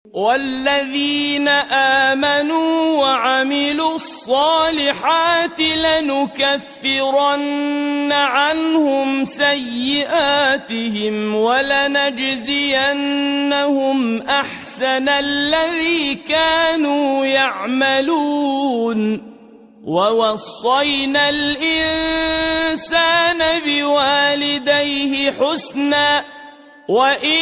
والذين آمنوا وعملوا الصالحات لنكفرن عنهم سيئاتهم ولنجزينهم أحسن الذي كانوا يعملون ووصينا الإنسان بوالديه حسنا وإن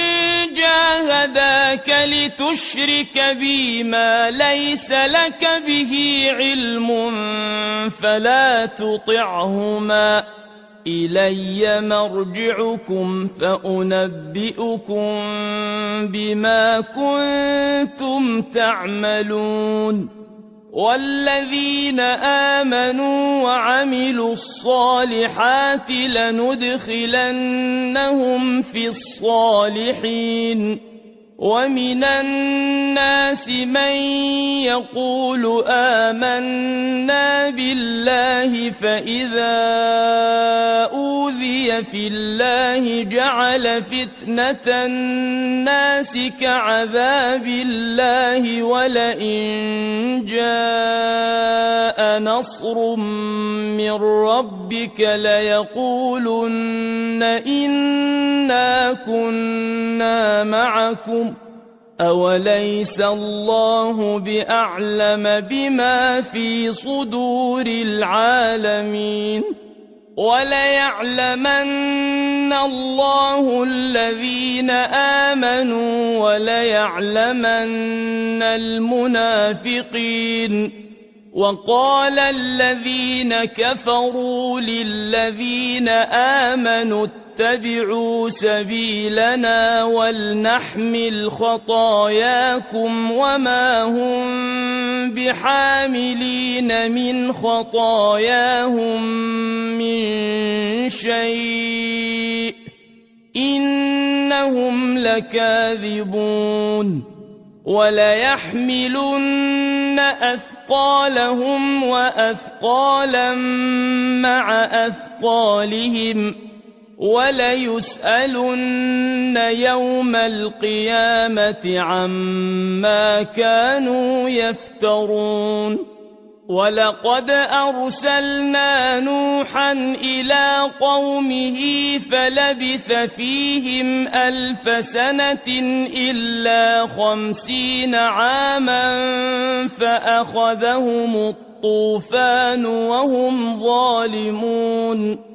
جاهداك لتشرك بي ما ليس لك به علم فلا تطعهما إلي مرجعكم فأنبئكم بما كنتم تعملون والذين آمنوا وعملوا الصالحات لندخلنهم في الصالحين ومن الناس من يقول آمنا بالله فإذا أوذي في الله جعل فتنة الناس كعذاب الله ولئن جاء نصر من ربك ليقولن إنا كنا معكم أوليس الله بأعلم بما في صدور العالمين وليعلمن الله الذين آمنوا وليعلمن المنافقين وقال الذين كفروا للذين آمنوا اتبعوا سبيلنا ولنحمل خطاياكم وما هم بحاملين من خطاياهم من شيء إنهم لكاذبون وليحملن أثقالهم وأثقالا مع أثقالهم وليسألن يوم القيامة عما كانوا يفترون ولقد أرسلنا نوحا إلى قومه فلبث فيهم 1000 سنة إلا 50 عاما فأخذهم الطوفان وهم ظالمون